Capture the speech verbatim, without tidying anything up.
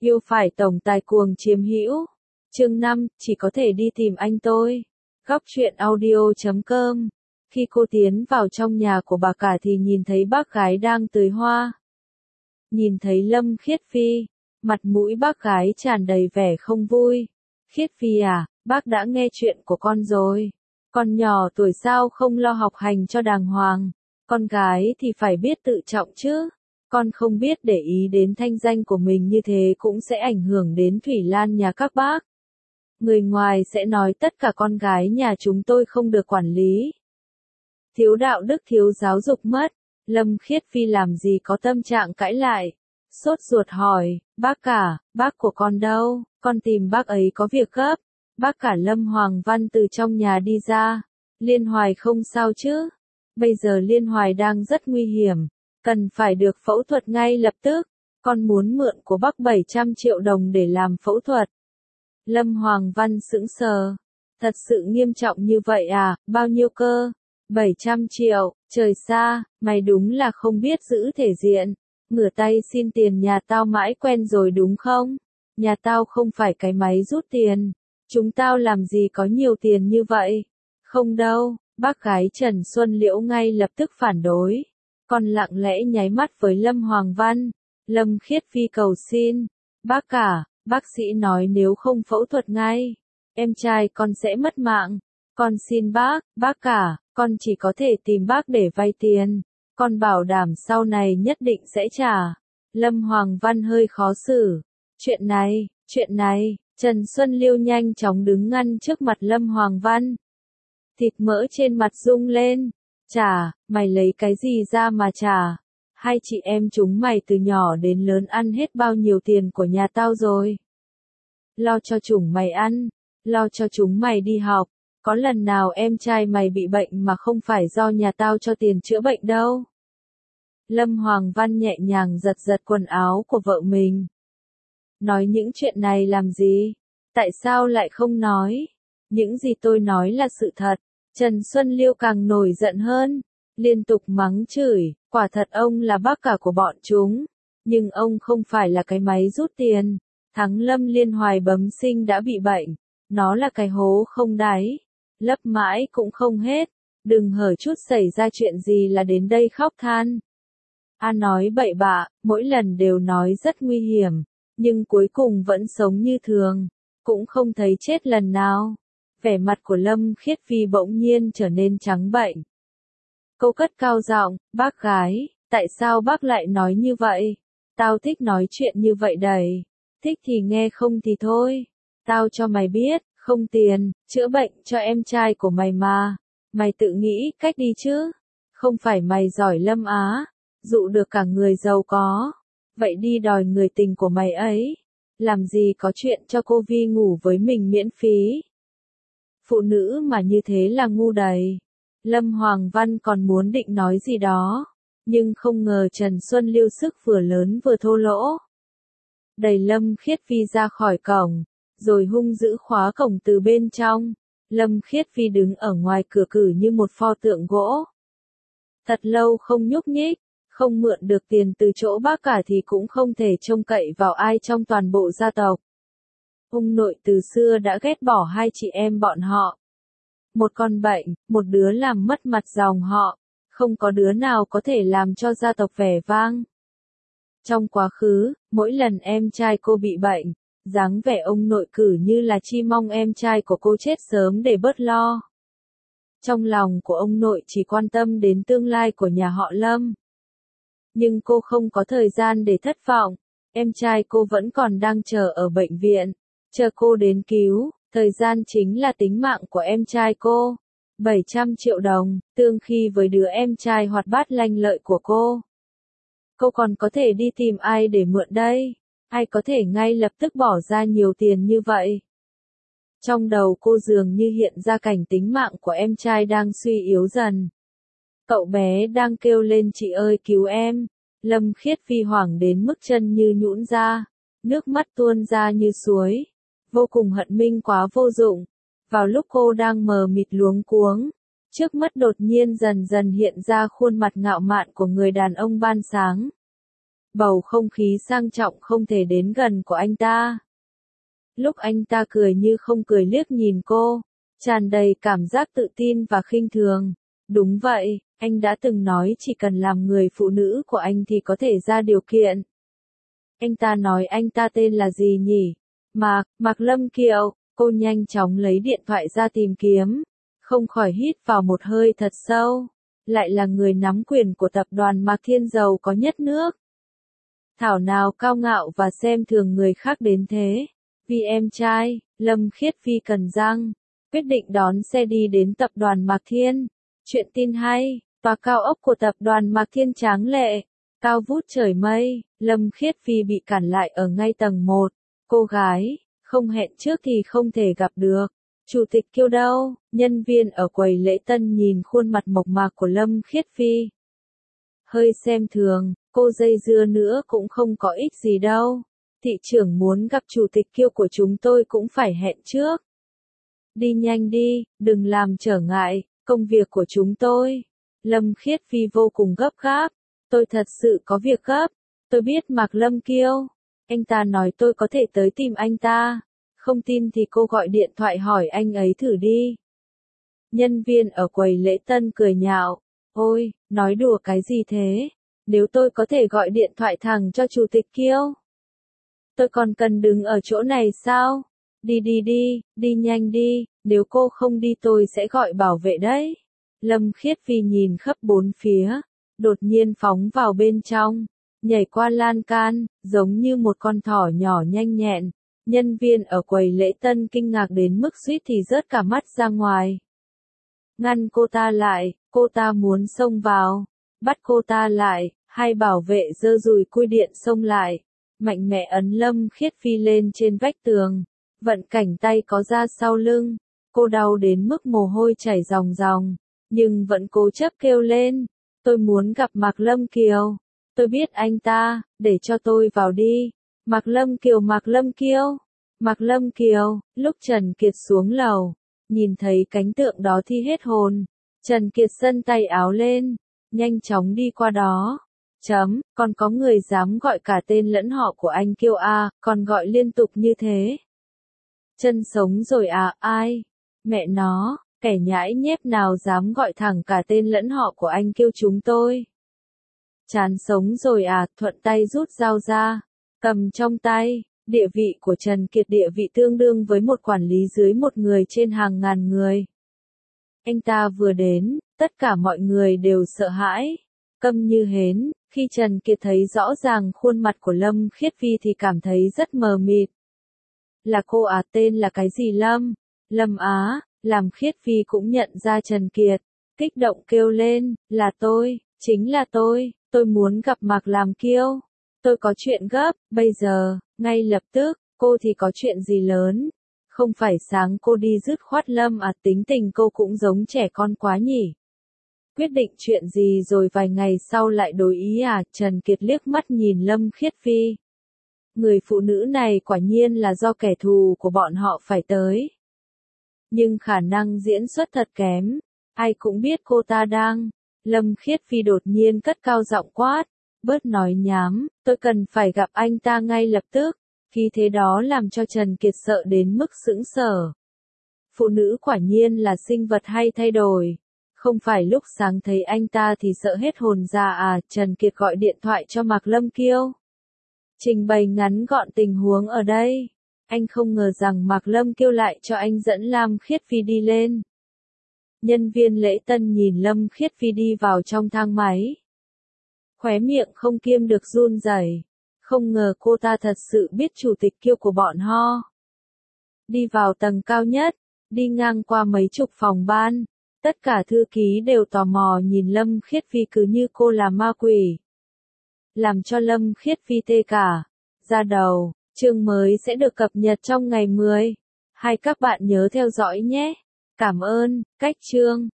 Yêu phải tổng tài cuồng chiếm hữu. Chương năm, chỉ có thể đi tìm anh tôi. Góc truyện audio chấm com. Khi cô tiến vào trong nhà của bà cả thì nhìn thấy bác gái đang tưới hoa. Nhìn thấy Lâm Khiết Phi, mặt mũi bác gái tràn đầy vẻ không vui. Khiết Phi à, bác đã nghe chuyện của con rồi. Con nhỏ tuổi sao không lo học hành cho đàng hoàng. Con gái thì phải biết tự trọng chứ. Con không biết để ý đến thanh danh của mình như thế cũng sẽ ảnh hưởng đến Thủy Lan nhà các bác. Người ngoài sẽ nói tất cả con gái nhà chúng tôi không được quản lý. Thiếu đạo đức thiếu giáo dục mất. Lâm Khiết Phi làm gì có tâm trạng cãi lại. Sốt ruột hỏi, bác cả, bác của con đâu, con tìm bác ấy có việc gấp. Bác cả Lâm Hoàng Văn từ trong nhà đi ra. Liên Hoài không sao chứ? Bây giờ Liên Hoài đang rất nguy hiểm. Cần phải được phẫu thuật ngay lập tức. Con muốn mượn của bác bảy trăm triệu đồng để làm phẫu thuật. Lâm Hoàng Văn sững sờ. Thật sự nghiêm trọng như vậy à, bao nhiêu cơ? bảy trăm triệu, trời xa, mày đúng là không biết giữ thể diện. Ngửa tay xin tiền nhà tao mãi quen rồi đúng không? Nhà tao không phải cái máy rút tiền. Chúng tao làm gì có nhiều tiền như vậy? Không đâu, bác gái Trần Xuân Liễu ngay lập tức phản đối. Con lặng lẽ nháy mắt với Lâm Hoàng Văn. Lâm Khiết Phi cầu xin. Bác cả, bác sĩ nói nếu không phẫu thuật ngay, em trai con sẽ mất mạng. Con xin bác, bác cả, con chỉ có thể tìm bác để vay tiền. Con bảo đảm sau này nhất định sẽ trả. Lâm Hoàng Văn hơi khó xử. Chuyện này, chuyện này, Trần Xuân Liêu nhanh chóng đứng ngăn trước mặt Lâm Hoàng Văn. Thịt mỡ trên mặt rung lên. Trả, mày lấy cái gì ra mà trả? Hai chị em chúng mày từ nhỏ đến lớn ăn hết bao nhiêu tiền của nhà tao rồi. Lo cho chúng mày ăn, lo cho chúng mày đi học. Có lần nào em trai mày bị bệnh mà không phải do nhà tao cho tiền chữa bệnh đâu. Lâm Hoàng Văn nhẹ nhàng giật giật quần áo của vợ mình. Nói những chuyện này làm gì? Tại sao lại không nói? Những gì tôi nói là sự thật. Trần Xuân Liêu càng nổi giận hơn. Liên tục mắng chửi, quả thật ông là bác cả của bọn chúng. Nhưng ông không phải là cái máy rút tiền. Thắng Lâm Liên Hoài bẩm sinh đã bị bệnh. Nó là cái hố không đáy. Lấp mãi cũng không hết. Đừng hở chút xảy ra chuyện gì là đến đây khóc than. A nói bậy bạ, mỗi lần đều nói rất nguy hiểm. Nhưng cuối cùng vẫn sống như thường. Cũng không thấy chết lần nào. Vẻ mặt của Lâm Khiết Phi bỗng nhiên trở nên trắng bệnh. Cô cất cao giọng, bác gái, tại sao bác lại nói như vậy? Tao thích nói chuyện như vậy đầy. Thích thì nghe không thì thôi. Tao cho mày biết, không tiền, chữa bệnh cho em trai của mày mà. Mày tự nghĩ cách đi chứ. Không phải mày giỏi Lâm Á, dụ được cả người giàu có. Vậy đi đòi người tình của mày ấy. Làm gì có chuyện cho cô Vi ngủ với mình miễn phí. Phụ nữ mà như thế là ngu đầy. Lâm Hoàng Văn còn muốn định nói gì đó. Nhưng không ngờ Trần Xuân Liêu sức vừa lớn vừa thô lỗ. Đẩy Lâm Khiết Phi ra khỏi cổng. Rồi hung dữ khóa cổng từ bên trong. Lâm Khiết Phi đứng ở ngoài cửa cử như một pho tượng gỗ. Thật lâu không nhúc nhích. Không mượn được tiền từ chỗ bác cả thì cũng không thể trông cậy vào ai trong toàn bộ gia tộc. Ông nội từ xưa đã ghét bỏ hai chị em bọn họ. Một con bệnh, một đứa làm mất mặt dòng họ. Không có đứa nào có thể làm cho gia tộc vẻ vang. Trong quá khứ, mỗi lần em trai cô bị bệnh, dáng vẻ ông nội cử như là chi mong em trai của cô chết sớm để bớt lo. Trong lòng của ông nội chỉ quan tâm đến tương lai của nhà họ Lâm. Nhưng cô không có thời gian để thất vọng. Em trai cô vẫn còn đang chờ ở bệnh viện. Chờ cô đến cứu. Thời gian chính là tính mạng của em trai cô. bảy trăm triệu đồng, tương khi với đứa em trai hoạt bát lanh lợi của cô. Cô còn có thể đi tìm ai để mượn đây? Ai có thể ngay lập tức bỏ ra nhiều tiền như vậy? Trong đầu cô dường như hiện ra cảnh tính mạng của em trai đang suy yếu dần. Cậu bé đang kêu lên chị ơi cứu em. Lâm Khiết Phi hoảng đến mức chân như nhũn ra. Nước mắt tuôn ra như suối. Vô cùng hận Minh quá vô dụng. Vào lúc cô đang mờ mịt luống cuống, trước mắt đột nhiên dần dần hiện ra khuôn mặt ngạo mạn của người đàn ông ban sáng. bầu không khí sang trọng không thể đến gần của anh ta. Lúc anh ta cười như không cười liếc nhìn cô, tràn đầy cảm giác tự tin và khinh thường. Đúng vậy, anh đã từng nói chỉ cần làm người phụ nữ của anh thì có thể ra điều kiện. Anh ta nói anh ta tên là gì nhỉ? Mạc, Mạc Lâm Kiều. Cô nhanh chóng lấy điện thoại ra tìm kiếm, không khỏi hít vào một hơi thật sâu. Lại là người nắm quyền của tập đoàn Mạc Thiên giàu có nhất nước. Thảo nào cao ngạo và xem thường người khác đến thế. Vì em trai, Lâm Khiết Phi cần răng, quyết định đón xe đi đến tập đoàn Mạc Thiên. Chuyện tin hay, tòa cao ốc của tập đoàn Mạc Thiên tráng lệ, cao vút trời mây, Lâm Khiết Phi bị cản lại ở ngay tầng một. Cô gái, không hẹn trước thì không thể gặp được. Chủ tịch Kiều đâu? Nhân viên ở quầy lễ tân nhìn khuôn mặt mộc mạc của Lâm Khiết Phi. Hơi xem thường, cô dây dưa nữa cũng không có ích gì đâu. Thị trưởng muốn gặp chủ tịch Kiều của chúng tôi cũng phải hẹn trước. Đi nhanh đi, đừng làm trở ngại công việc của chúng tôi. Lâm Khiết Phi vô cùng gấp gáp. Tôi thật sự có việc gấp. Tôi biết Mạc Lâm Kiều. Anh ta nói tôi có thể tới tìm anh ta. Không tin thì cô gọi điện thoại hỏi anh ấy thử đi. Nhân viên ở quầy lễ tân cười nhạo. Ôi, nói đùa cái gì thế? Nếu tôi có thể gọi điện thoại thẳng cho chủ tịch Kiều, tôi còn cần đứng ở chỗ này sao? Đi đi đi, đi nhanh đi, nếu cô không đi tôi sẽ gọi bảo vệ đấy. Lâm Khiết Phi nhìn khắp bốn phía, đột nhiên phóng vào bên trong, nhảy qua lan can, giống như một con thỏ nhỏ nhanh nhẹn. Nhân viên ở quầy lễ tân kinh ngạc đến mức suýt thì rớt cả mắt ra ngoài. Ngăn cô ta lại, cô ta muốn xông vào. Bắt cô ta lại, hai bảo vệ giơ dùi cui điện xông lại. Mạnh mẽ ấn Lâm Khiết Phi lên trên vách tường. Vận cảnh tay có ra sau lưng. Cô đau đến mức mồ hôi chảy ròng ròng. Nhưng vẫn cố chấp kêu lên. Tôi muốn gặp Mạc Lâm Kiều. Tôi biết anh ta, để cho tôi vào đi. Mạc Lâm Kiều Mạc Lâm Kiều. Mạc Lâm Kiều, lúc Trần Kiệt xuống lầu, nhìn thấy cảnh tượng đó thì hết hồn. Trần Kiệt xân tay áo lên, nhanh chóng đi qua đó. Chấm, còn có người dám gọi cả tên lẫn họ của anh Kiều à, còn gọi liên tục như thế. Chân sống rồi à, ai? Mẹ nó, kẻ nhãi nhép nào dám gọi thẳng cả tên lẫn họ của anh Kiều chúng tôi. Chán sống rồi à, thuận tay rút dao ra, cầm trong tay. Địa vị của Trần Kiệt địa vị tương đương với một quản lý dưới một người trên hàng ngàn người. Anh ta vừa đến, tất cả mọi người đều sợ hãi, câm như hến. Khi Trần Kiệt thấy rõ ràng khuôn mặt của Lâm Khiết Phi thì cảm thấy rất mờ mịt. Là cô à, tên là cái gì Lâm? Lâm Á. Làm Khiết Phi cũng nhận ra Trần Kiệt, kích động kêu lên, là tôi, chính là tôi, tôi muốn gặp Mạc Làm Kiều. Tôi có chuyện gấp, bây giờ, ngay lập tức. Cô thì có chuyện gì lớn? Không phải sáng cô đi dứt khoát Lâm à, tính tình cô cũng giống trẻ con quá nhỉ? Quyết định chuyện gì rồi vài ngày sau lại đổi ý à? Trần Kiệt liếc mắt nhìn Lâm Khiết Phi. Người phụ nữ này quả nhiên là do kẻ thù của bọn họ phải tới. Nhưng khả năng diễn xuất thật kém. Ai cũng biết cô ta đang. Lâm Khiết Phi đột nhiên cất cao giọng quát. Bớt nói nhám, tôi cần phải gặp anh ta ngay lập tức. Khi thế đó làm cho Trần Kiệt sợ đến mức sững sờ. Phụ nữ quả nhiên là sinh vật hay thay đổi. Không phải lúc sáng thấy anh ta thì sợ hết hồn ra à? Trần Kiệt gọi điện thoại cho Mạc Lâm Kiều. Trình bày ngắn gọn tình huống ở đây. Anh không ngờ rằng Mạc Lâm Kiều lại cho anh dẫn Lam Khiết Phi đi lên. Nhân viên lễ tân nhìn Lâm Khiết Phi đi vào trong thang máy. Khóe miệng không kiêm được run rẩy. Không ngờ cô ta thật sự biết chủ tịch Kiều của bọn họ. Đi vào tầng cao nhất, đi ngang qua mấy chục phòng ban. Tất cả thư ký đều tò mò nhìn Lâm Khiết Phi cứ như cô là ma quỷ. Làm cho Lâm Khiết Phi tê cả da đầu. Chương mới sẽ được cập nhật trong ngày mười. Hay các bạn nhớ theo dõi nhé. Cảm ơn, cách chương.